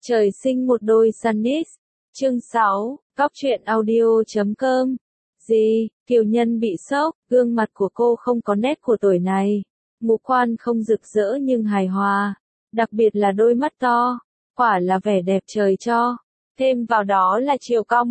Trời sinh một đôi Sunnis. Chương 6, Cóc truyện audio.com. Gì, Kiều Nhân bị sốc, gương mặt của cô không có nét của tuổi này. Ngũ quan không rực rỡ nhưng hài hòa. Đặc biệt là đôi mắt to. Quả là vẻ đẹp trời cho. Thêm vào đó là chiều cao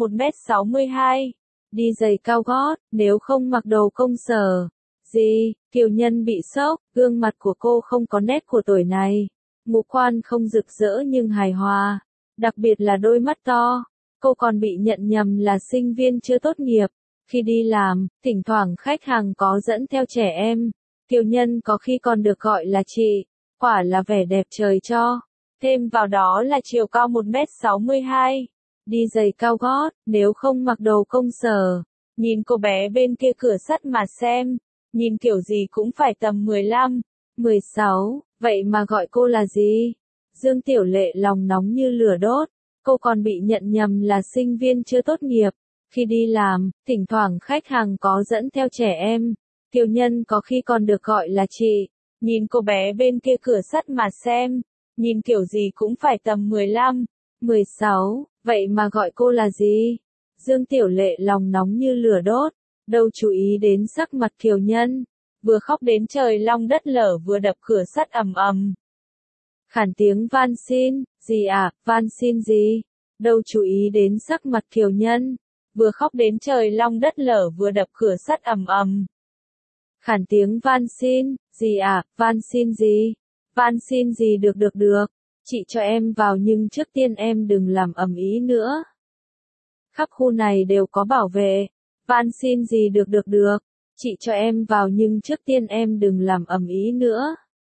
1m62. Đi giày cao gót, nếu không mặc đồ công sở. Gì, Kiều Nhân bị sốc, gương mặt của cô không có nét của tuổi này. Ngũ quan không rực rỡ nhưng hài hòa. Đặc biệt là đôi mắt to. Cô còn bị nhận nhầm là sinh viên chưa tốt nghiệp. Khi đi làm, thỉnh thoảng khách hàng có dẫn theo trẻ em. Kiều Nhân có khi còn được gọi là chị. Quả là vẻ đẹp trời cho. Thêm vào đó là chiều cao 1m62. Đi giày cao gót, nếu không mặc đồ công sở. Nhìn cô bé bên kia cửa sắt mà xem. Nhìn kiểu gì cũng phải tầm 15, 16, vậy mà gọi cô là gì? Dương Tiểu Lệ lòng nóng như lửa đốt. Cô còn bị nhận nhầm là sinh viên chưa tốt nghiệp. Khi đi làm, thỉnh thoảng khách hàng có dẫn theo trẻ em. Kiều Nhân có khi còn được gọi là chị. Nhìn cô bé bên kia cửa sắt mà xem. Nhìn kiểu gì cũng phải tầm 15, 16, vậy mà gọi cô là gì? Dương Tiểu Lệ lòng nóng như lửa đốt. Đâu chú ý đến sắc mặt Kiều Nhân. Vừa khóc đến trời long đất lở vừa đập cửa sắt ầm ầm. Khản tiếng van xin, gì à, van xin gì? Đâu chú ý đến sắc mặt Kiều Nhân. Vừa khóc đến trời long đất lở vừa đập cửa sắt ầm ầm. Khản tiếng van xin, gì à, van xin gì? Van xin gì được. Chị cho em vào nhưng trước tiên em đừng làm ầm ĩ nữa. Khắp khu này đều có bảo vệ. Van xin gì được. Chị cho em vào nhưng trước tiên em đừng làm ầm ĩ nữa.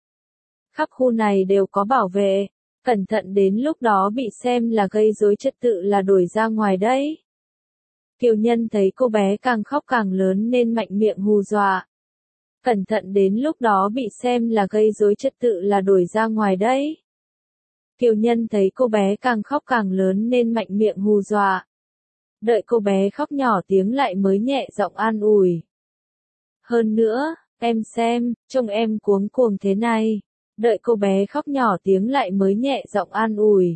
Khắp khu này đều có bảo vệ. Cẩn thận đến lúc đó bị xem là gây rối trật tự là đuổi ra ngoài đấy. Kiều Nhân thấy cô bé càng khóc càng lớn nên mạnh miệng hù dọa. Cẩn thận đến lúc đó bị xem là gây rối trật tự là đuổi ra ngoài đấy. Kiều Nhân thấy cô bé càng khóc càng lớn nên mạnh miệng hù dọa. Đợi cô bé khóc nhỏ tiếng lại mới nhẹ giọng an ủi. Hơn nữa, em xem, trông em cuống cuồng thế này. Đợi cô bé khóc nhỏ tiếng lại mới nhẹ giọng an ủi.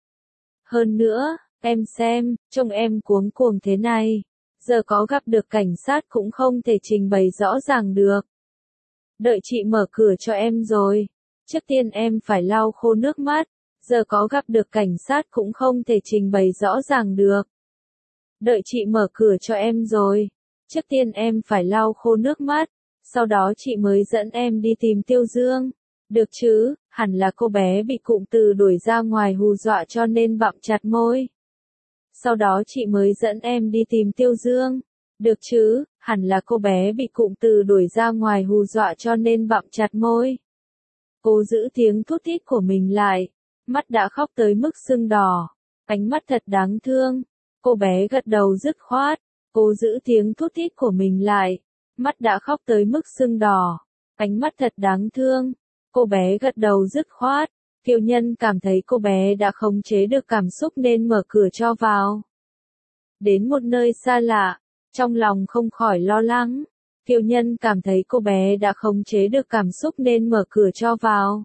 Hơn nữa, em xem, trông em cuống cuồng thế này. Giờ có gặp được cảnh sát cũng không thể trình bày rõ ràng được. Đợi chị mở cửa cho em rồi. Trước tiên em phải lau khô nước mắt. Giờ có gặp được cảnh sát cũng không thể trình bày rõ ràng được. Đợi chị mở cửa cho em rồi. Trước tiên em phải lau khô nước mắt. Sau đó chị mới dẫn em đi tìm Tiêu Dương. Được chứ, hẳn là cô bé bị cụm từ đuổi ra ngoài hù dọa cho nên bặm chặt môi. Sau đó chị mới dẫn em đi tìm Tiêu Dương. Được chứ, hẳn là cô bé bị cụm từ đuổi ra ngoài hù dọa cho nên bặm chặt môi. Cô giữ tiếng thút thít của mình lại. Mắt đã khóc tới mức sưng đỏ. Ánh mắt thật đáng thương. Cô bé gật đầu dứt khoát. Cô giữ tiếng thút thít của mình lại. Mắt đã khóc tới mức sưng đỏ. Ánh mắt thật đáng thương. Cô bé gật đầu dứt khoát. Kiều Nhân cảm thấy cô bé đã khống chế được cảm xúc nên mở cửa cho vào. Đến một nơi xa lạ, trong lòng không khỏi lo lắng. Kiều Nhân cảm thấy cô bé đã khống chế được cảm xúc nên mở cửa cho vào.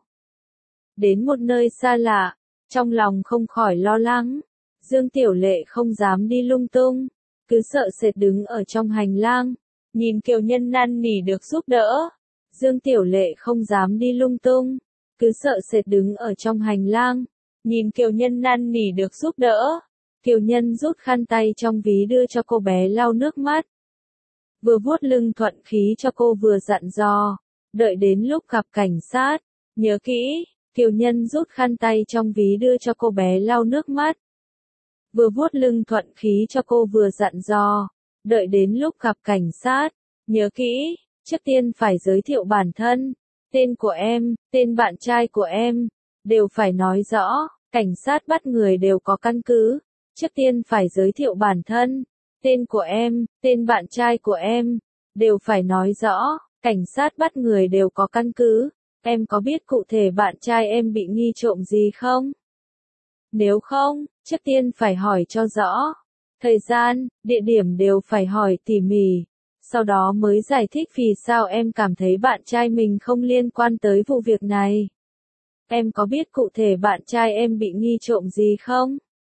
Đến một nơi xa lạ, trong lòng không khỏi lo lắng. Dương Tiểu Lệ không dám đi lung tung, cứ sợ sệt đứng ở trong hành lang, nhìn Kiều Nhân năn nỉ được giúp đỡ. Dương Tiểu Lệ không dám đi lung tung, cứ sợ sệt đứng ở trong hành lang, nhìn Kiều Nhân năn nỉ được giúp đỡ. Kiều Nhân rút khăn tay trong ví đưa cho cô bé lau nước mắt. Vừa vuốt lưng thuận khí cho cô vừa dặn dò, đợi đến lúc gặp cảnh sát, nhớ kỹ. Kiều Nhân rút khăn tay trong ví đưa cho cô bé lau nước mắt. Vừa vuốt lưng thuận khí cho cô vừa dặn dò, đợi đến lúc gặp cảnh sát, nhớ kỹ. Trước tiên phải giới thiệu bản thân, tên của em, tên bạn trai của em, đều phải nói rõ, cảnh sát bắt người đều có căn cứ. Trước tiên phải giới thiệu bản thân, tên của em, tên bạn trai của em, đều phải nói rõ, cảnh sát bắt người đều có căn cứ. Em có biết cụ thể bạn trai em bị nghi trộm gì không? Nếu không, trước tiên phải hỏi cho rõ. Thời gian, địa điểm đều phải hỏi tỉ mỉ. Sau đó mới giải thích vì sao em cảm thấy bạn trai mình không liên quan tới vụ việc này. Em có biết cụ thể bạn trai em bị nghi trộm gì không?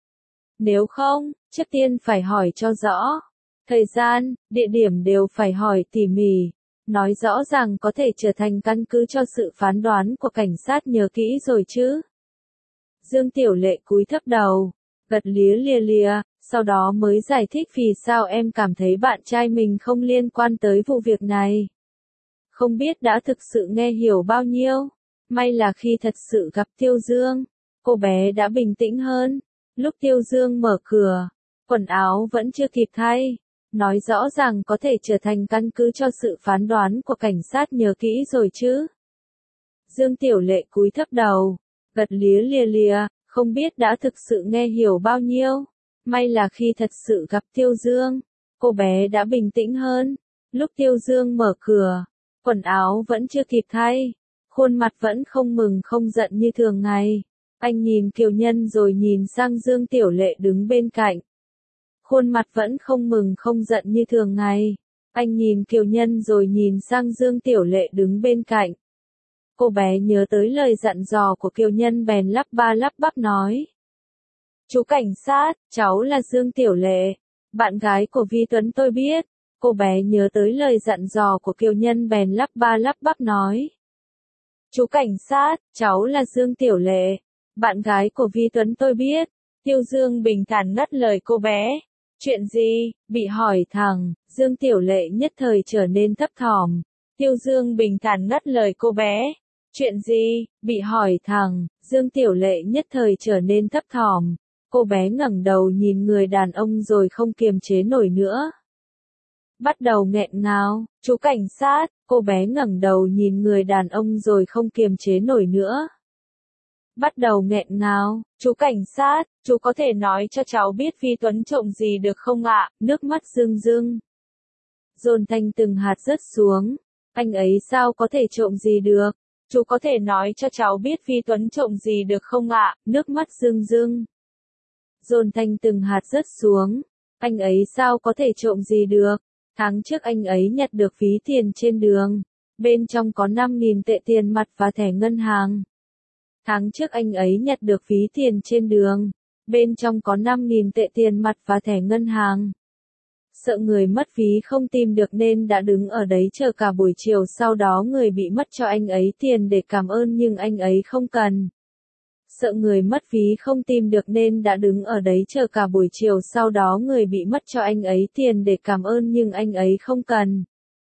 Nếu không, trước tiên phải hỏi cho rõ. Thời gian, địa điểm đều phải hỏi tỉ mỉ. Nói rõ ràng có thể trở thành căn cứ cho sự phán đoán của cảnh sát, nhớ kỹ rồi chứ. Dương Tiểu Lệ cúi thấp đầu, gật lia lịa, sau đó mới giải thích vì sao em cảm thấy bạn trai mình không liên quan tới vụ việc này. Không biết đã thực sự nghe hiểu bao nhiêu. May là khi thật sự gặp Tiêu Dương, cô bé đã bình tĩnh hơn. Lúc Tiêu Dương mở cửa, quần áo vẫn chưa kịp thay. Nói rõ ràng có thể trở thành căn cứ cho sự phán đoán của cảnh sát, nhớ kỹ rồi chứ. Dương Tiểu Lệ cúi thấp đầu, gật lia lịa, không biết đã thực sự nghe hiểu bao nhiêu. May là khi thật sự gặp Tiêu Dương, cô bé đã bình tĩnh hơn. Lúc Tiêu Dương mở cửa, quần áo vẫn chưa kịp thay. Khuôn mặt vẫn không mừng không giận như thường ngày. Anh nhìn Kiều Nhân rồi nhìn sang Dương Tiểu Lệ đứng bên cạnh. Khuôn mặt vẫn không mừng không giận như thường ngày. Anh nhìn Kiều Nhân rồi nhìn sang Dương Tiểu Lệ đứng bên cạnh. Cô bé nhớ tới lời dặn dò của Kiều Nhân bèn lắp ba lắp bắp nói. Chú cảnh sát, cháu là Dương Tiểu Lệ, bạn gái của Vi Tuấn tôi biết. Cô bé nhớ tới lời dặn dò của Kiều Nhân bèn lắp ba lắp bắp nói. Chú cảnh sát, cháu là Dương Tiểu Lệ, bạn gái của Vi Tuấn tôi biết. Tiêu Dương bình thản ngắt lời cô bé. Chuyện gì? Bị hỏi thẳng, Dương Tiểu Lệ nhất thời trở nên thấp thỏm. Tiêu Dương bình thản ngắt lời cô bé. Chuyện gì? Bị hỏi thẳng, Dương Tiểu Lệ nhất thời trở nên thấp thỏm. Cô bé ngẩng đầu nhìn người đàn ông rồi không kiềm chế nổi nữa. Bắt đầu nghẹn ngào, chú cảnh sát, cô bé ngẩng đầu nhìn người đàn ông rồi không kiềm chế nổi nữa. Bắt đầu nghẹn ngào, chú cảnh sát, chú có thể nói cho cháu biết Vi Tuấn trộm gì được không ạ? Nước mắt rưng rưng. Dồn thanh từng hạt rớt xuống. Anh ấy sao có thể trộm gì được? Chú có thể nói cho cháu biết Vi Tuấn trộm gì được không ạ? Nước mắt rưng rưng. Dồn thanh từng hạt rớt xuống. Anh ấy sao có thể trộm gì được? Tháng trước anh ấy nhặt được ví tiền trên đường. Bên trong có 5.000 tệ tiền mặt và thẻ ngân hàng. Tháng trước anh ấy nhặt được ví tiền trên đường. Bên trong có 5.000 tệ tiền mặt và thẻ ngân hàng. Sợ người mất ví không tìm được nên đã đứng ở đấy chờ cả buổi chiều, sau đó người bị mất cho anh ấy tiền để cảm ơn nhưng anh ấy không cần. Sợ người mất ví không tìm được nên đã đứng ở đấy chờ cả buổi chiều, sau đó người bị mất cho anh ấy tiền để cảm ơn nhưng anh ấy không cần.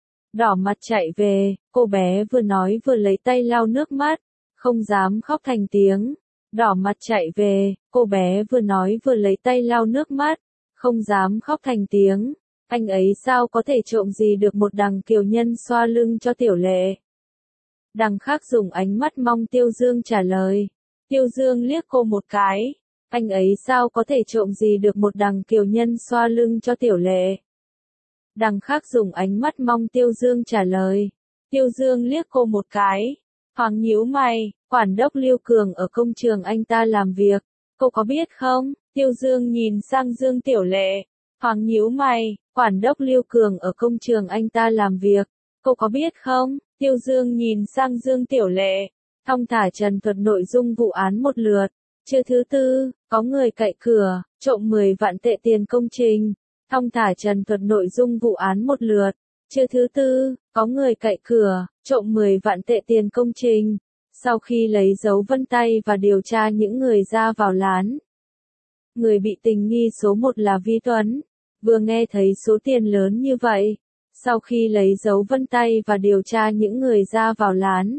Đỏ mặt chạy về, cô bé vừa nói vừa lấy tay lau nước mắt, không dám khóc thành tiếng. Đỏ mặt chạy về, cô bé vừa nói vừa lấy tay lau nước mắt, không dám khóc thành tiếng. Anh ấy sao có thể trộm gì được một đằng Kiều Nhân xoa lưng cho Tiểu Lệ. Đằng khác dùng ánh mắt mong Tiêu Dương trả lời. Tiêu Dương liếc cô một cái. Anh ấy sao có thể trộm gì được một đằng Kiều Nhân xoa lưng cho Tiểu Lệ. Đằng khác dùng ánh mắt mong Tiêu Dương trả lời. Tiêu Dương liếc cô một cái. Thoáng nhíu mày, quản đốc Lưu Cường ở công trường anh ta làm việc. Cô có biết không? Tiêu Dương nhìn sang Dương Tiểu Lệ. Thoáng nhíu mày, quản đốc Lưu Cường ở công trường anh ta làm việc. Cô có biết không? Tiêu Dương nhìn sang Dương Tiểu Lệ. Thong thả trần thuật nội dung vụ án một lượt. Trưa thứ tư, có người cậy cửa, trộm 10 vạn tệ tiền công trình. Thong thả trần thuật nội dung vụ án một lượt. Trưa thứ tư, có người cậy cửa, trộm 10 vạn tệ tiền công trình. Sau khi lấy dấu vân tay và điều tra những người ra vào lán. Người bị tình nghi số 1 là Vi Tuấn. Vừa nghe thấy số tiền lớn như vậy. Sau khi lấy dấu vân tay và điều tra những người ra vào lán.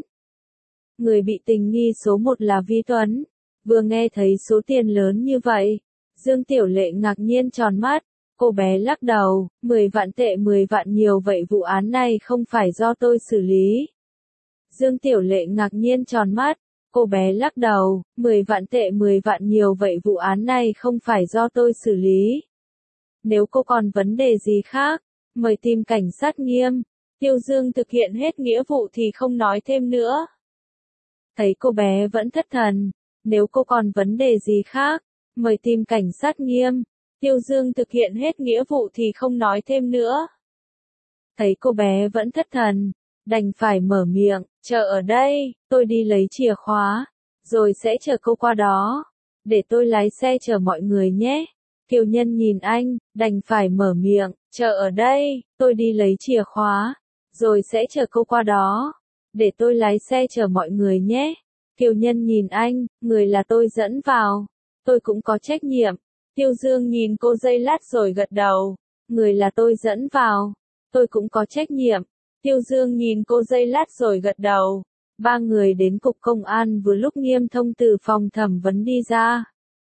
Người bị tình nghi số 1 là Vi Tuấn. Vừa nghe thấy số tiền lớn như vậy. Dương Tiểu Lệ ngạc nhiên tròn mắt. Cô bé lắc đầu, 10 vạn tệ 10 vạn nhiều vậy vụ án này không phải do tôi xử lý. Dương Tiểu Lệ ngạc nhiên tròn mắt. Cô bé lắc đầu, 10 vạn tệ 10 vạn nhiều vậy vụ án này không phải do tôi xử lý. Nếu cô còn vấn đề gì khác, mời tìm cảnh sát nghiêm. Tiêu Dương thực hiện hết nghĩa vụ thì không nói thêm nữa. Thấy cô bé vẫn thất thần. Nếu cô còn vấn đề gì khác, mời tìm cảnh sát nghiêm. Tiêu Dương thực hiện hết nghĩa vụ thì không nói thêm nữa. Thấy cô bé vẫn thất thần, đành phải mở miệng, chờ ở đây, tôi đi lấy chìa khóa. rồi sẽ chờ cô qua đó. Để tôi lái xe chở mọi người nhé. Kiều Nhân nhìn anh, đành phải mở miệng, chờ ở đây, tôi đi lấy chìa khóa, rồi sẽ chở cô qua đó. Để tôi lái xe chở mọi người nhé. Kiều Nhân nhìn anh, người là tôi dẫn vào. Tôi cũng có trách nhiệm. Tiêu Dương nhìn cô giây lát rồi gật đầu. Người là tôi dẫn vào. Tôi cũng có trách nhiệm. Tiêu Dương nhìn cô giây lát rồi gật đầu. Ba người đến cục công an vừa lúc Nghiêm Thông từ phòng thẩm vấn đi ra.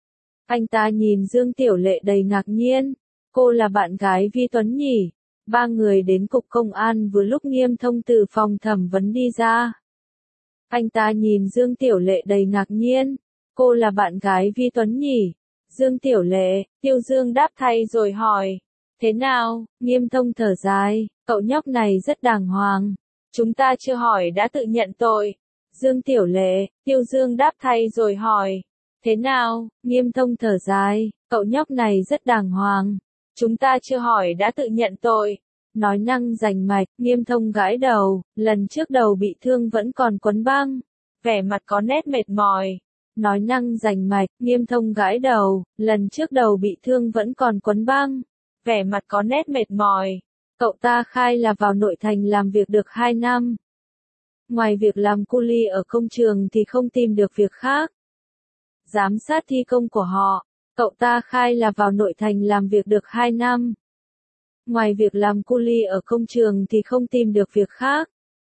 Anh ta nhìn Dương Tiểu Lệ đầy ngạc nhiên. Cô là bạn gái Vi Tuấn nhỉ? Ba người đến cục công an vừa lúc Nghiêm Thông từ phòng thẩm vấn đi ra. Anh ta nhìn Dương Tiểu Lệ đầy ngạc nhiên. Cô là bạn gái Vi Tuấn nhỉ? Dương Tiểu Lệ, Tiêu Dương đáp thay rồi hỏi. Thế nào? Nghiêm Thông thở dài, cậu nhóc này rất đàng hoàng. Chúng ta chưa hỏi đã tự nhận tội. Dương Tiểu Lệ, Tiêu Dương đáp thay rồi hỏi. Thế nào? Nghiêm Thông thở dài, cậu nhóc này rất đàng hoàng. Chúng ta chưa hỏi đã tự nhận tội. Nói năng rành mạch, Nghiêm Thông gãi đầu, lần trước đầu bị thương vẫn còn quấn băng. Vẻ mặt có nét mệt mỏi. Nói năng rành mạch, Nghiêm Thông gãi đầu, lần trước đầu bị thương vẫn còn quấn băng. Vẻ mặt có nét mệt mỏi. Cậu ta khai là vào nội thành làm việc được 2 năm. Ngoài việc làm cu li ở công trường thì không tìm được việc khác. Giám sát thi công của họ, cậu ta khai là vào nội thành làm việc được 2 năm. Ngoài việc làm cu li ở công trường thì không tìm được việc khác.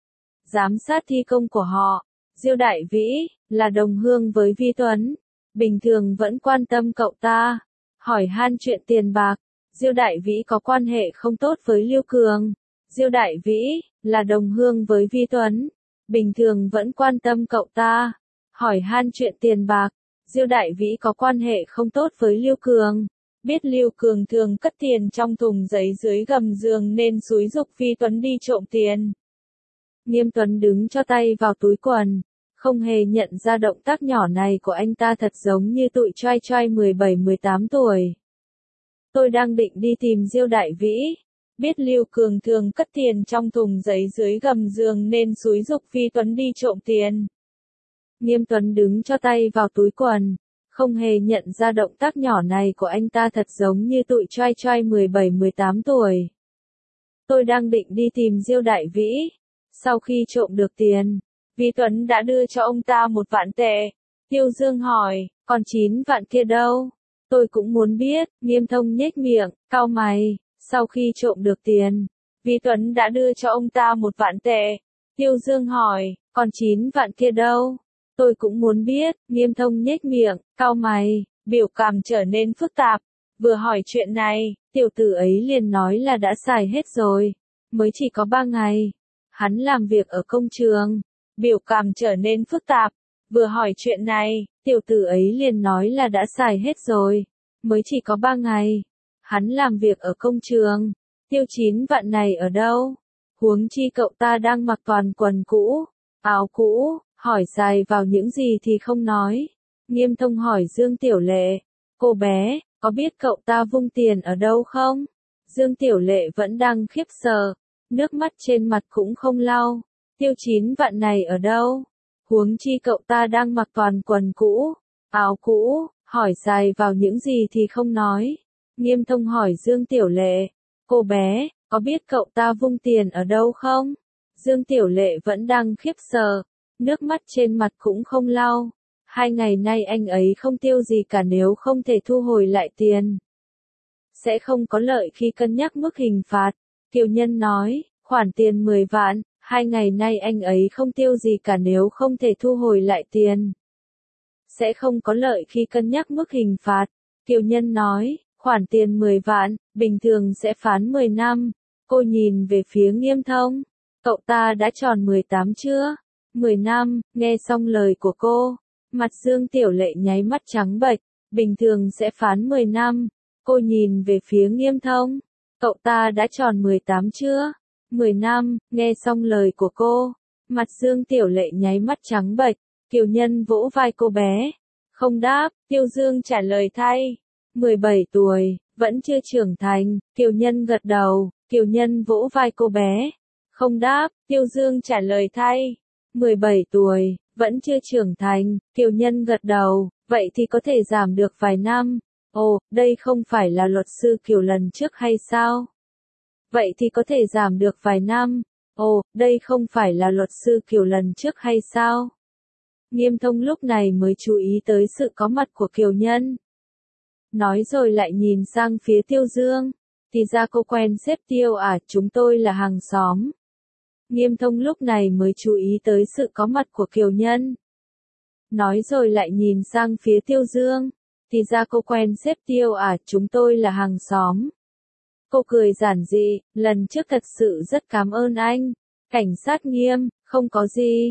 Giám sát thi công của họ, Diêu Đại Vĩ, là đồng hương với Vi Tuấn. Bình thường vẫn quan tâm cậu ta. Hỏi han chuyện tiền bạc. Diêu Đại Vĩ có quan hệ không tốt với Lưu Cường. Diêu Đại Vĩ, là đồng hương với Vi Tuấn. Bình thường vẫn quan tâm cậu ta. Hỏi han chuyện tiền bạc. Diêu Đại Vĩ có quan hệ không tốt với Lưu Cường. Biết Lưu Cường thường cất tiền trong thùng giấy dưới gầm giường nên xúi giục Vi Tuấn đi trộm tiền. Nghiêm Tuấn đứng cho tay vào túi quần. Không hề nhận ra động tác nhỏ này của anh ta thật giống như tụi trai trai 17-18 tuổi. Tôi đang định đi tìm Diêu Đại Vĩ. Biết Lưu Cường thường cất tiền trong thùng giấy dưới gầm giường nên xúi giục Vi Tuấn đi trộm tiền. Nghiêm Tuấn đứng cho tay vào túi quần. Không hề nhận ra động tác nhỏ này của anh ta thật giống như tụi trai trai 17-18 tuổi. Tôi đang định đi tìm Diêu Đại Vĩ. Sau khi trộm được tiền, Vi Tuấn đã đưa cho ông ta 1 vạn tệ. Tiêu Dương hỏi, còn 9 vạn kia đâu? Tôi cũng muốn biết. Nghiêm Thông nhếch miệng, cau mày. Sau khi trộm được tiền, Vi Tuấn đã đưa cho ông ta 1 vạn tệ. Tiêu Dương hỏi, còn 9 vạn kia đâu? Tôi cũng muốn biết. Nghiêm Thông nhếch miệng, cau mày, biểu cảm trở nên phức tạp. Vừa hỏi chuyện này, tiểu tử ấy liền nói là đã xài hết rồi. Mới chỉ có 3 ngày. Hắn làm việc ở công trường. Biểu cảm trở nên phức tạp. Vừa hỏi chuyện này, tiểu tử ấy liền nói là đã xài hết rồi. Mới chỉ có 3 ngày. Hắn làm việc ở công trường. Tiêu 9 vạn này ở đâu? Huống chi cậu ta đang mặc toàn quần cũ, áo cũ, hỏi xài vào những gì thì không nói. Nghiêm Thông hỏi Dương Tiểu Lệ. Cô bé, có biết cậu ta vung tiền ở đâu không? Dương Tiểu Lệ vẫn đang khiếp sợ. Nước mắt trên mặt cũng không lau. Tiêu 9 vạn này ở đâu? Huống chi cậu ta đang mặc toàn quần cũ, áo cũ, hỏi xài vào những gì thì không nói. Nghiêm Thông hỏi Dương Tiểu Lệ. Cô bé, có biết cậu ta vung tiền ở đâu không? Dương Tiểu Lệ vẫn đang khiếp sợ. Nước mắt trên mặt cũng không lau. 2 ngày nay anh ấy không tiêu gì cả nếu không thể thu hồi lại tiền. Sẽ không có lợi khi cân nhắc mức hình phạt. Kiều Nhân nói, khoản tiền 10 vạn, 2 ngày nay anh ấy không tiêu gì cả nếu không thể thu hồi lại tiền. Sẽ không có lợi khi cân nhắc mức hình phạt. Kiều Nhân nói, khoản tiền 10 vạn, bình thường sẽ phán 10 năm. Cô nhìn về phía Nghiêm Thông. Cậu ta đã tròn 18 chưa? 10 năm, nghe xong lời của cô. Mặt Dương Tiểu Lệ nháy mắt trắng bệch. Bình thường sẽ phán 10 năm. Cô nhìn về phía Nghiêm Thông. Cậu ta đã tròn 18 chưa? 10 năm, nghe xong lời của cô. Mặt Dương Tiểu Lệ nháy mắt trắng bệch. Kiều Nhân vỗ vai cô bé. Không đáp, Tiêu Dương trả lời thay. 17 tuổi, vẫn chưa trưởng thành. Kiều Nhân gật đầu. Kiều Nhân vỗ vai cô bé. Không đáp, Tiêu Dương trả lời thay. 17 tuổi, Vẫn chưa trưởng thành, Kiều Nhân gật đầu, vậy thì có thể giảm được vài năm. Ồ, đây không phải là luật sư Kiều lần trước hay sao? Vậy thì có thể giảm được vài năm. Ồ, đây không phải là luật sư Kiều lần trước hay sao? Nghiêm Thông lúc này mới chú ý tới sự có mặt của Kiều Nhân. Nói rồi lại nhìn sang phía Tiêu Dương. Thì ra cô quen sếp Tiêu à, chúng tôi là hàng xóm. Nghiêm Thông lúc này mới chú ý tới sự có mặt của Kiều Nhân. Nói rồi lại nhìn sang phía Tiêu Dương. Thì ra cô quen sếp Tiêu à, chúng tôi là hàng xóm. Cô cười giản dị, lần trước thật sự rất cảm ơn anh. Cảnh sát Nghiêm, không có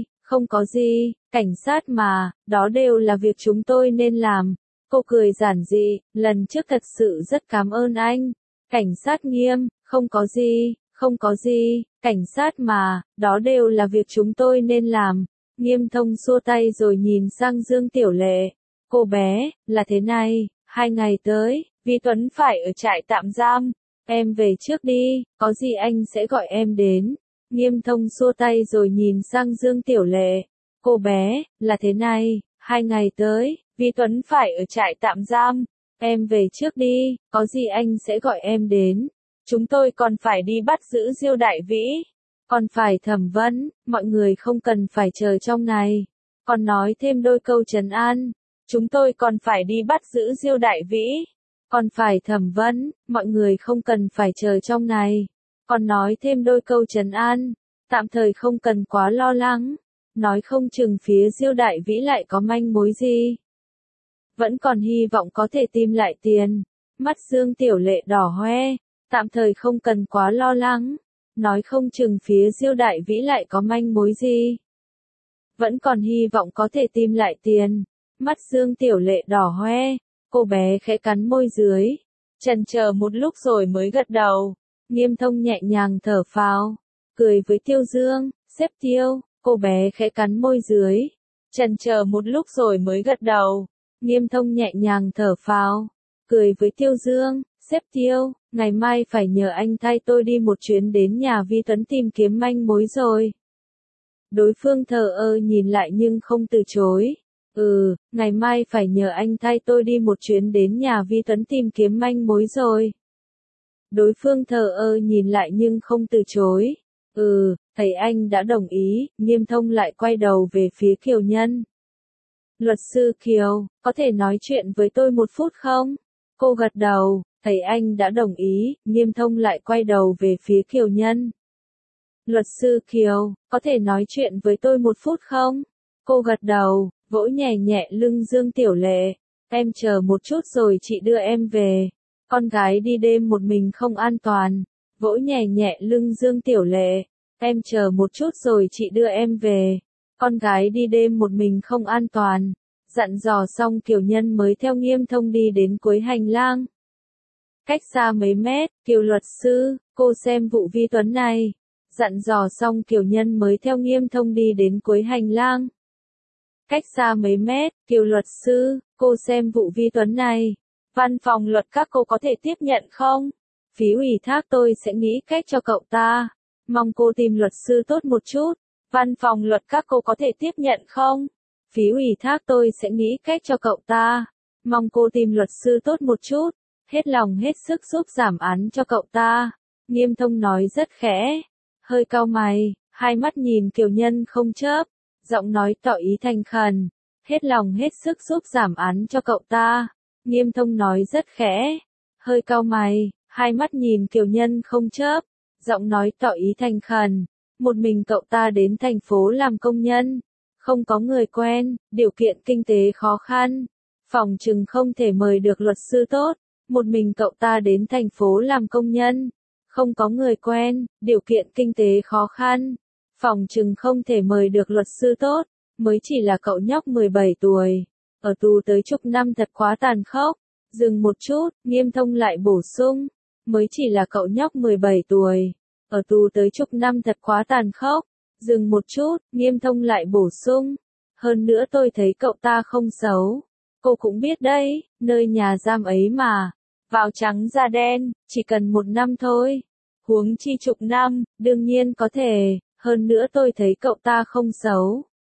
gì, cảnh sát mà, đó đều là việc chúng tôi nên làm. Cô cười giản dị, lần trước thật sự rất cảm ơn anh. Cảnh sát Nghiêm, không có gì, cảnh sát mà, đó đều là việc chúng tôi nên làm. Nghiêm Thông xua tay rồi nhìn sang Dương Tiểu Lệ. Cô bé, là thế này, 2 ngày tới, Vi Tuấn phải ở trại tạm giam. Em về trước đi, có gì anh sẽ gọi em đến. Nghiêm Thông xua tay rồi nhìn sang Dương Tiểu Lệ. Cô bé, là thế này, 2 ngày tới, Vi Tuấn phải ở trại tạm giam. Em về trước đi, có gì anh sẽ gọi em đến. Chúng tôi còn phải đi bắt giữ Diêu Đại Vĩ. Còn phải thẩm vấn, mọi người không cần phải chờ trong này. Còn nói thêm đôi câu trấn an. Chúng tôi còn phải đi bắt giữ Diêu Đại Vĩ. Còn phải thẩm vấn, mọi người không cần phải chờ trong này. Còn nói thêm đôi câu trấn an. Tạm thời không cần quá lo lắng. Nói không chừng phía Diêu Đại Vĩ lại có manh mối gì. Vẫn còn hy vọng có thể tìm lại tiền. Mắt Dương Tiểu Lệ đỏ hoe. Tạm thời không cần quá lo lắng. Nói không chừng phía Diêu Đại Vĩ lại có manh mối gì. Vẫn còn hy vọng có thể tìm lại tiền. Mắt Dương Tiểu Lệ đỏ hoe. Cô bé khẽ cắn môi dưới. Chần chờ một lúc rồi mới gật đầu. Nghiêm Thông nhẹ nhàng thở phào. Cười với Tiêu Dương. Sếp Tiêu. Cô bé khẽ cắn môi dưới. Chần chờ một lúc rồi mới gật đầu. Nghiêm Thông nhẹ nhàng thở phào. Cười với Tiêu Dương. Sếp Tiêu, ngày mai phải nhờ anh thay tôi đi một chuyến đến nhà Vi Tuấn tìm kiếm manh mối rồi. Đối phương thờ ơ nhìn lại nhưng không từ chối. Ngày mai phải nhờ anh thay tôi đi một chuyến đến nhà Vi Tuấn tìm kiếm manh mối rồi. Đối phương thờ ơ nhìn lại nhưng không từ chối. Thấy anh đã đồng ý, Nghiêm Thông lại quay đầu về phía Kiều Nhân. Luật sư Kiều, có thể nói chuyện với tôi một phút không? Cô gật đầu. Thấy anh đã đồng ý, Nghiêm Thông lại quay đầu về phía Kiều Nhân. Luật sư Kiều, có thể nói chuyện với tôi một phút không? Cô gật đầu, vỗ nhẹ nhẹ lưng Dương Tiểu Lệ. Em chờ một chút rồi chị đưa em về. Con gái đi đêm một mình không an toàn. Vỗ nhẹ nhẹ lưng Dương Tiểu Lệ. Em chờ một chút rồi chị đưa em về. Con gái đi đêm một mình không an toàn. Dặn dò xong Kiều Nhân mới theo Nghiêm Thông đi đến cuối hành lang. Cách xa mấy mét, Kiều luật sư, cô xem vụ Vi Tuấn này. Dặn dò xong Kiều Nhân mới theo Nghiêm Thông đi đến cuối hành lang. Cách xa mấy mét, Kiều luật sư, cô xem vụ Vi Tuấn này. Văn phòng luật các cô có thể tiếp nhận không? Phí ủy thác tôi sẽ nghĩ cách cho cậu ta. Mong cô tìm luật sư tốt một chút. Văn phòng luật các cô có thể tiếp nhận không? Phí ủy thác tôi sẽ nghĩ cách cho cậu ta. Mong cô tìm luật sư tốt một chút. Hết lòng hết sức giúp giảm án cho cậu ta. Nghiêm Thông nói rất khẽ. Hơi cau mày, hai mắt nhìn Kiều Nhân không chớp. Giọng nói tỏ ý thành khẩn. Hết lòng hết sức giúp giảm án cho cậu ta. Nghiêm Thông nói rất khẽ. Hơi cau mày, hai mắt nhìn Kiều Nhân không chớp. Giọng nói tỏ ý thành khẩn. Một mình cậu ta đến thành phố làm công nhân. Không có người quen, điều kiện kinh tế khó khăn. Phòng chừng không thể mời được luật sư tốt. Một mình cậu ta đến thành phố làm công nhân. Không có người quen, điều kiện kinh tế khó khăn. Phòng chừng không thể mời được luật sư tốt. Mới chỉ là cậu nhóc 17 tuổi. Ở tù tới chục năm thật quá tàn khốc. Dừng một chút, Nghiêm Thông lại bổ sung. Mới chỉ là cậu nhóc 17 tuổi. Ở tù tới chục năm thật quá tàn khốc. Dừng một chút, Nghiêm Thông lại bổ sung. Hơn nữa tôi thấy cậu ta không xấu. Cô cũng biết đấy, nơi nhà giam ấy mà. Vào trắng da đen, chỉ cần 1 năm thôi. Huống chi chục năm, đương nhiên có thể. Hơn nữa tôi thấy cậu ta không xấu.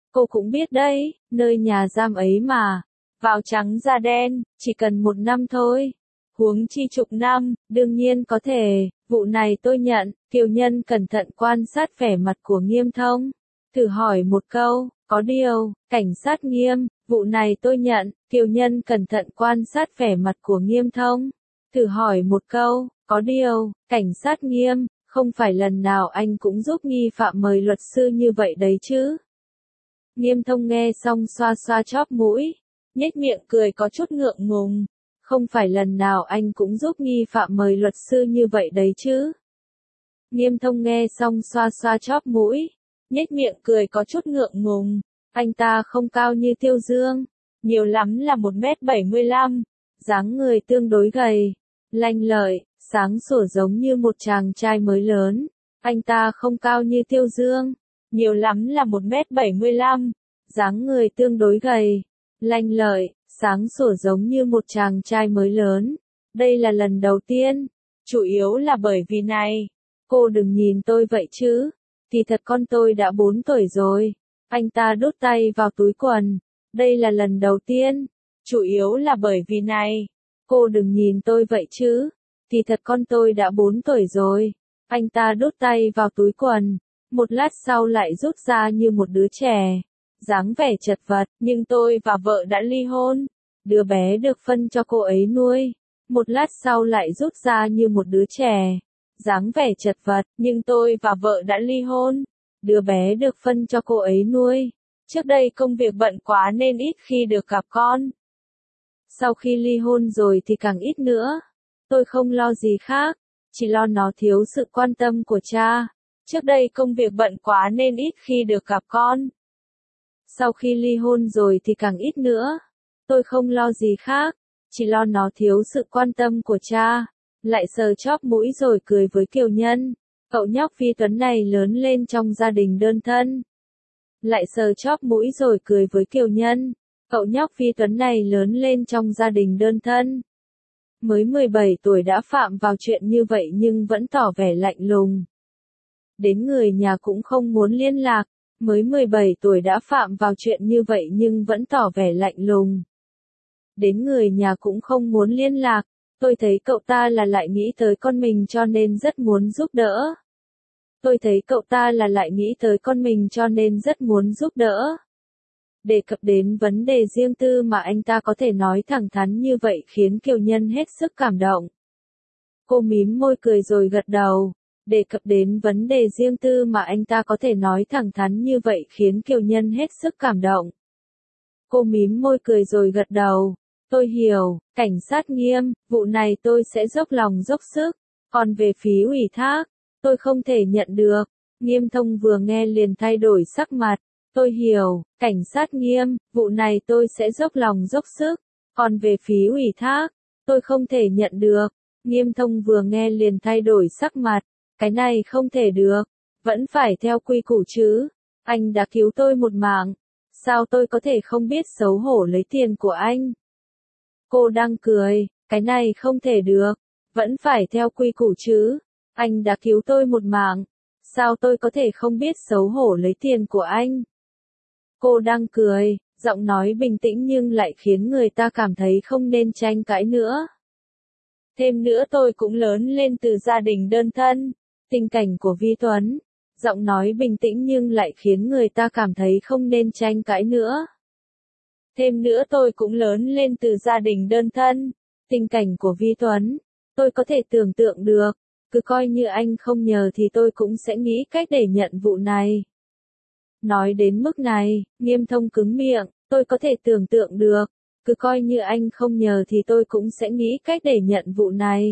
Cô cũng biết đấy, nơi nhà giam ấy mà. Vào trắng ra đen, chỉ cần 1 năm thôi. Huống chi chục năm, đương nhiên có thể, vụ này tôi nhận. Kiều Nhân cẩn thận quan sát vẻ mặt của Nghiêm Thông. Thử hỏi một câu, có điều, cảnh sát Nghiêm, vụ này tôi nhận. Kiều Nhân cẩn thận quan sát vẻ mặt của Nghiêm Thông. Thử hỏi một câu, có điều, cảnh sát Nghiêm, không phải lần nào anh cũng giúp nghi phạm mời luật sư như vậy đấy chứ. Nghiêm Thông nghe xong xoa xoa chóp mũi, nhếch miệng cười có chút ngượng ngùng. Không phải lần nào anh cũng giúp nghi phạm mời luật sư như vậy đấy chứ. Nghiêm Thông nghe xong xoa xoa chóp mũi, nhếch miệng cười có chút ngượng ngùng. Anh ta không cao như Tiêu Dương, nhiều lắm là 1m75, dáng người tương đối gầy, lanh lợi, sáng sủa giống như một chàng trai mới lớn. Anh ta không cao như Tiêu Dương, nhiều lắm là 1m75, dáng người tương đối gầy, lanh lợi, sáng sủa giống như một chàng trai mới lớn. Đây là lần đầu tiên, chủ yếu là bởi vì này. Cô đừng nhìn tôi vậy chứ, thì thật con tôi đã 4 tuổi rồi. Anh ta đút tay vào túi quần. Đây là lần đầu tiên, chủ yếu là bởi vì này. Cô đừng nhìn tôi vậy chứ, thì thật con tôi đã 4 tuổi rồi. Anh ta đút tay vào túi quần, một lát sau lại rút ra như một đứa trẻ. Dáng vẻ chật vật, nhưng tôi và vợ đã ly hôn. Đứa bé được phân cho cô ấy nuôi. Một lát sau lại rút ra như một đứa trẻ. Dáng vẻ chật vật, nhưng tôi và vợ đã ly hôn. Đứa bé được phân cho cô ấy nuôi. Trước đây công việc bận quá nên ít khi được gặp con. Sau khi ly hôn rồi thì càng ít nữa. Tôi không lo gì khác, chỉ lo nó thiếu sự quan tâm của cha. Trước đây công việc bận quá nên ít khi được gặp con. Sau khi ly hôn rồi thì càng ít nữa. Tôi không lo gì khác, chỉ lo nó thiếu sự quan tâm của cha. Lại sờ chóp mũi rồi cười với Kiều Nhân. Cậu nhóc Vi Tuấn này lớn lên trong gia đình đơn thân. Lại sờ chóp mũi rồi cười với Kiều Nhân. Cậu nhóc Vi Tuấn này lớn lên trong gia đình đơn thân. Mới 17 tuổi đã phạm vào chuyện như vậy nhưng vẫn tỏ vẻ lạnh lùng. Đến người nhà cũng không muốn liên lạc. Mới 17 tuổi đã phạm vào chuyện như vậy nhưng vẫn tỏ vẻ lạnh lùng. Đến người nhà cũng không muốn liên lạc. Tôi thấy cậu ta là lại nghĩ tới con mình cho nên rất muốn giúp đỡ. Tôi thấy cậu ta là lại nghĩ tới con mình cho nên rất muốn giúp đỡ. Đề cập đến vấn đề riêng tư mà anh ta có thể nói thẳng thắn như vậy khiến Kiều Nhân hết sức cảm động. Cô mím môi cười rồi gật đầu. Đề cập đến vấn đề riêng tư mà anh ta có thể nói thẳng thắn như vậy khiến Kiều Nhân hết sức cảm động. Cô mím môi cười rồi gật đầu. Tôi hiểu, cảnh sát Nghiêm, vụ này tôi sẽ dốc lòng dốc sức. Còn về phí ủy thác, tôi không thể nhận được. Nghiêm Thông vừa nghe liền thay đổi sắc mặt. Tôi hiểu, cảnh sát Nghiêm, vụ này tôi sẽ dốc lòng dốc sức. Còn về phí ủy thác, tôi không thể nhận được. Nghiêm Thông vừa nghe liền thay đổi sắc mặt. Cái này không thể được. Vẫn phải theo quy củ chứ. Anh đã cứu tôi một mạng. Sao tôi có thể không biết xấu hổ lấy tiền của anh? Cô đang cười. Cái này không thể được. Vẫn phải theo quy củ chứ. Anh đã cứu tôi một mạng. Sao tôi có thể không biết xấu hổ lấy tiền của anh? Cô đang cười, giọng nói bình tĩnh nhưng lại khiến người ta cảm thấy không nên tranh cãi nữa. Thêm nữa tôi cũng lớn lên từ gia đình đơn thân. Tình cảnh của Vi Tuấn. Giọng nói bình tĩnh nhưng lại khiến người ta cảm thấy không nên tranh cãi nữa. Thêm nữa tôi cũng lớn lên từ gia đình đơn thân. Tình cảnh của Vi Tuấn. Tôi có thể tưởng tượng được. Cứ coi như anh không nhờ thì tôi cũng sẽ nghĩ cách để nhận vụ này. Nói đến mức này, Nghiêm Thông cứng miệng. Tôi có thể tưởng tượng được. Cứ coi như anh không nhờ thì tôi cũng sẽ nghĩ cách để nhận vụ này.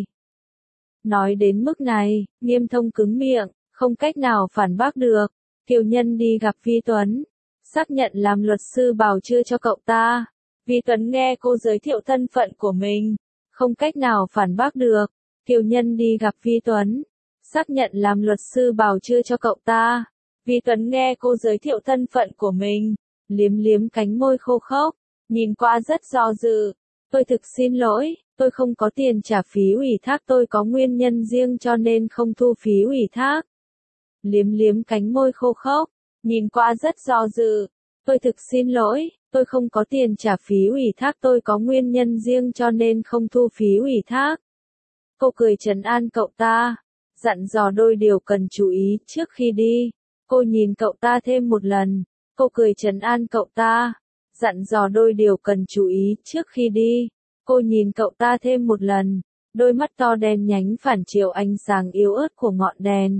Nói đến mức này, Nghiêm Thông cứng miệng, không cách nào phản bác được. Kiều Nhân đi gặp Vi Tuấn, xác nhận làm luật sư bào chữa cho cậu ta. Vi Tuấn nghe cô giới thiệu thân phận của mình, không cách nào phản bác được. Kiều Nhân đi gặp Vi Tuấn, xác nhận làm luật sư bào chữa cho cậu ta. Vi Tuấn nghe cô giới thiệu thân phận của mình, liếm liếm cánh môi khô khốc, nhìn qua rất do dự. Tôi thực xin lỗi, tôi không có tiền trả phí ủy thác, tôi có nguyên nhân riêng cho nên không thu phí ủy thác. Liếm liếm cánh môi khô khốc, nhìn qua rất do dự. Tôi thực xin lỗi, tôi không có tiền trả phí ủy thác, tôi có nguyên nhân riêng cho nên không thu phí ủy thác. Cô cười trấn an cậu ta, dặn dò đôi điều cần chú ý trước khi đi. Cô nhìn cậu ta thêm một lần, cô cười trấn an cậu ta, dặn dò đôi điều cần chú ý trước khi đi. Cô nhìn cậu ta thêm một lần, đôi mắt to đen nhánh phản chiếu ánh sáng yếu ớt của ngọn đèn.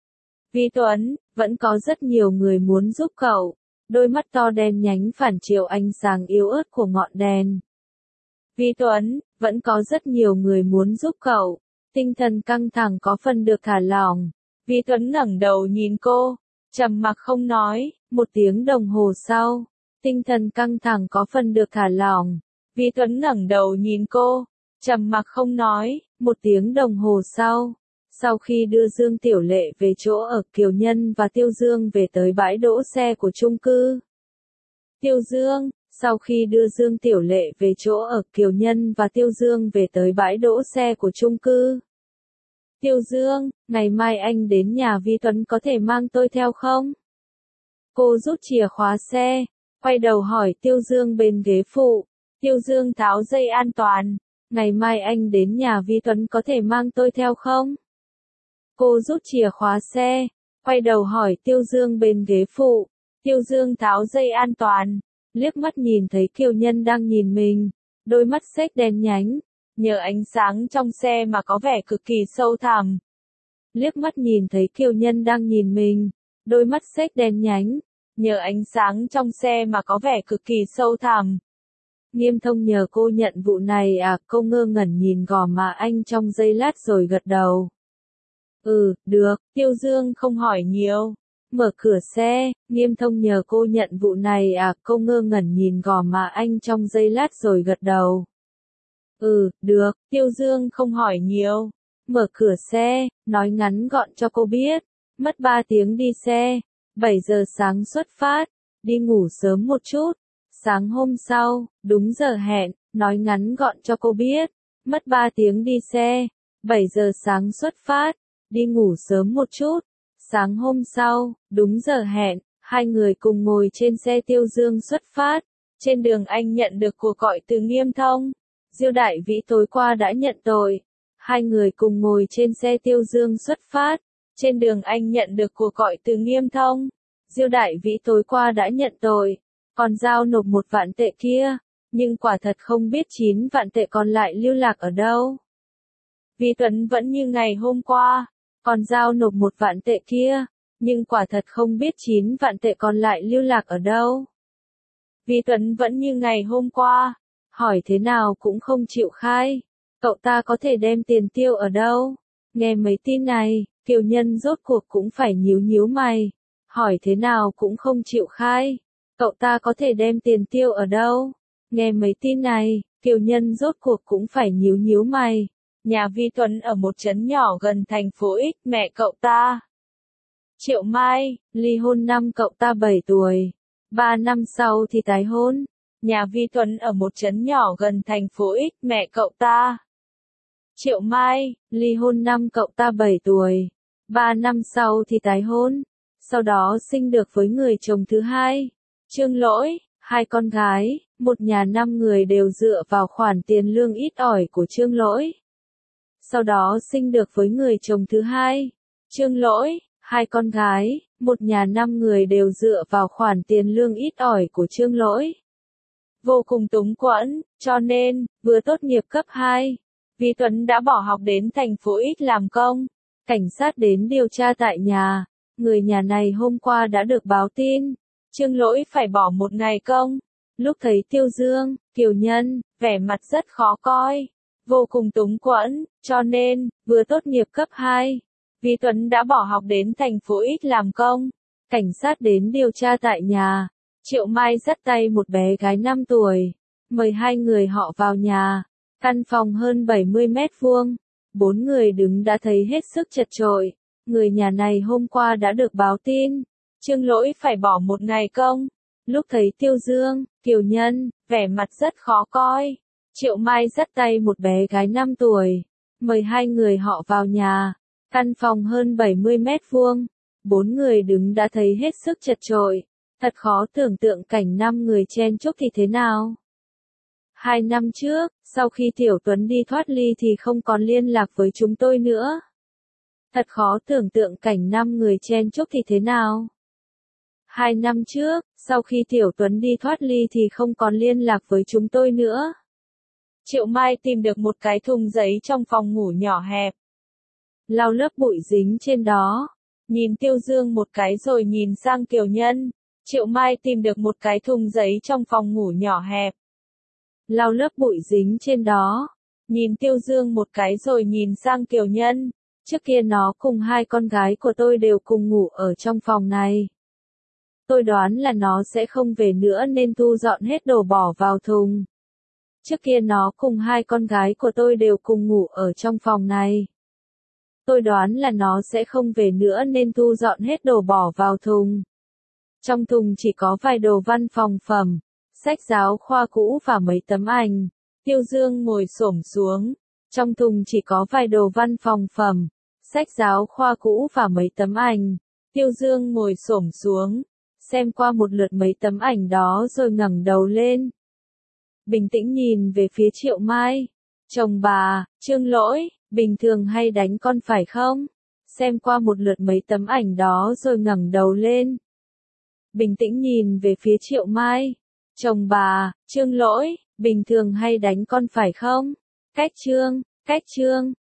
Vi Tuấn, vẫn có rất nhiều người muốn giúp cậu. Đôi mắt to đen nhánh phản chiếu ánh sáng yếu ớt của ngọn đèn. Vi Tuấn, vẫn có rất nhiều người muốn giúp cậu. Tinh thần căng thẳng có phần được thả lỏng. Vi Tuấn ngẩng đầu nhìn cô, trầm mặc không nói. Một tiếng đồng hồ sau, tinh thần căng thẳng có phần được thả lỏng. Vi Tuấn ngẩng đầu nhìn cô, trầm mặc không nói. Một tiếng đồng hồ sau khi đưa Dương Tiểu Lệ về chỗ ở, Kiều Nhân và Tiêu Dương về tới bãi đỗ xe của chung cư. Tiêu Dương, sau khi đưa Dương Tiểu Lệ về chỗ ở, Kiều Nhân và Tiêu Dương về tới bãi đỗ xe của chung cư. Tiêu Dương, ngày mai anh đến nhà Vi Tuấn có thể mang tôi theo không? Cô rút chìa khóa xe, quay đầu hỏi Tiêu Dương bên ghế phụ. Tiêu Dương tháo dây an toàn. Ngày mai anh đến nhà Vi Tuấn có thể mang tôi theo không? Cô rút chìa khóa xe, quay đầu hỏi Tiêu Dương bên ghế phụ. Tiêu Dương tháo dây an toàn, liếc mắt nhìn thấy Kiều Nhân đang nhìn mình, đôi mắt xếch đen nhánh, nhờ ánh sáng trong xe mà có vẻ cực kỳ sâu thẳm. Liếc mắt nhìn thấy Kiều Nhân đang nhìn mình, đôi mắt xếch đen nhánh, nhờ ánh sáng trong xe mà có vẻ cực kỳ sâu thẳm. Nghiêm Thông nhờ cô nhận vụ này à? Cô ngơ ngẩn nhìn gò má anh trong giây lát rồi gật đầu. Được, Tiêu Dương không hỏi nhiều. Mở cửa xe, Nghiêm Thông nhờ cô nhận vụ này à? Cô ngơ ngẩn nhìn gò má anh trong giây lát rồi gật đầu. Được, Tiêu Dương không hỏi nhiều. Mở cửa xe, nói ngắn gọn cho cô biết. Mất 3 tiếng đi xe, 7 giờ sáng xuất phát, đi ngủ sớm một chút. Sáng hôm sau, đúng giờ hẹn, nói ngắn gọn cho cô biết. Mất 3 tiếng đi xe, 7 giờ sáng xuất phát, đi ngủ sớm một chút. Sáng hôm sau, đúng giờ hẹn, hai người cùng ngồi trên xe Tiêu Dương xuất phát. Trên đường anh nhận được cuộc gọi từ Nghiêm Thông. Diêu Đại Vĩ tối qua đã nhận tội. Hai người cùng ngồi trên xe Tiêu Dương xuất phát. Trên đường anh nhận được cuộc gọi từ Nghiêm Thông. Diêu Đại Vĩ tối qua đã nhận tội, còn giao nộp 1 vạn tệ kia, nhưng quả thật không biết 9 vạn tệ còn lại lưu lạc ở đâu. Vi Tuấn vẫn như ngày hôm qua, còn giao nộp 1 vạn tệ kia, nhưng quả thật không biết 9 vạn tệ còn lại lưu lạc ở đâu. Vi Tuấn vẫn như ngày hôm qua, hỏi thế nào cũng không chịu khai. Cậu ta có thể đem tiền tiêu ở đâu? Nghe mấy tin này, Kiều Nhân rốt cuộc cũng phải nhíu nhíu mày. Hỏi thế nào cũng không chịu khai. Cậu ta có thể đem tiền tiêu ở đâu? Nghe mấy tin này, Kiều Nhân rốt cuộc cũng phải nhíu nhíu mày. Nhà Vi Tuấn ở một trấn nhỏ gần thành phố X, mẹ cậu ta Triệu Mai, ly hôn năm cậu ta 7 tuổi. 3 năm sau thì tái hôn. Nhà Vi Tuấn ở một trấn nhỏ gần thành phố X, mẹ cậu ta Triệu Mai, ly hôn năm cậu ta 7 tuổi. 3 năm sau thì tái hôn. Sau đó sinh được với người chồng thứ hai, Trương Lỗi, 2 con gái, một nhà 5 người đều dựa vào khoản tiền lương ít ỏi của Trương Lỗi. Sau đó sinh được với người chồng thứ hai, Trương Lỗi, 2 con gái, một nhà 5 người đều dựa vào khoản tiền lương ít ỏi của Trương Lỗi. Vô cùng túng quẫn, cho nên, vừa tốt nghiệp cấp 2, Vi Tuấn đã bỏ học đến thành phố X làm công. Cảnh sát đến điều tra tại nhà. Người nhà này hôm qua đã được báo tin. Trương Lỗi phải bỏ 1 ngày công. Lúc thấy Tiêu Dương, Kiều Nhân, vẻ mặt rất khó coi. Vô cùng túng quẫn, cho nên, vừa tốt nghiệp cấp 2. Vi Tuấn đã bỏ học đến thành phố X làm công. Cảnh sát đến điều tra tại nhà. Triệu Mai dắt tay một bé gái 5 tuổi. Mời 2 người họ vào nhà. Căn phòng hơn 70 mét vuông. 4 người đứng đã thấy hết sức chật chội. Người nhà này hôm qua đã được báo tin. Trương Lỗi phải bỏ 1 ngày công. Lúc thấy Tiêu Dương, Kiều Nhân, vẻ mặt rất khó coi. Triệu Mai dắt tay một bé gái 5 tuổi. Mời 2 người họ vào nhà. Căn phòng hơn 70 mét vuông. 4 người đứng đã thấy hết sức chật chội. Thật khó tưởng tượng cảnh 5 người chen chúc thì thế nào. 2 năm trước, sau khi Tiểu Tuấn đi thoát ly thì không còn liên lạc với chúng tôi nữa. Thật khó tưởng tượng cảnh 5 người chen chúc thì thế nào. 2 năm trước, sau khi Tiểu Tuấn đi thoát ly thì không còn liên lạc với chúng tôi nữa. Triệu Mai tìm được một cái thùng giấy trong phòng ngủ nhỏ hẹp. Lau lớp bụi dính trên đó. Nhìn Tiêu Dương một cái rồi nhìn sang Kiều Nhân. Triệu Mai tìm được một cái thùng giấy trong phòng ngủ nhỏ hẹp. Lau lớp bụi dính trên đó. Nhìn Tiêu Dương một cái rồi nhìn sang Kiều Nhân. Trước kia nó cùng 2 con gái của tôi đều cùng ngủ ở trong phòng này. Tôi đoán là nó sẽ không về nữa nên thu dọn hết đồ bỏ vào thùng. Trước kia nó cùng 2 con gái của tôi đều cùng ngủ ở trong phòng này. Tôi đoán là nó sẽ không về nữa nên thu dọn hết đồ bỏ vào thùng. Trong thùng chỉ có vài đồ văn phòng phẩm, sách giáo khoa cũ và mấy tấm ảnh. Tiêu Dương ngồi xổm xuống. Trong thùng chỉ có vài đồ văn phòng phẩm, sách giáo khoa cũ và mấy tấm ảnh. Tiêu Dương ngồi xổm xuống, xem qua một lượt mấy tấm ảnh đó rồi ngẩng đầu lên. Bình tĩnh nhìn về phía Triệu Mai. Chồng bà, Trương Lỗi, bình thường hay đánh con phải không? Xem qua một lượt mấy tấm ảnh đó rồi ngẩng đầu lên. Bình tĩnh nhìn về phía Triệu Mai. Chồng bà, Trương Lỗi, bình thường hay đánh con phải không? Cách Trương.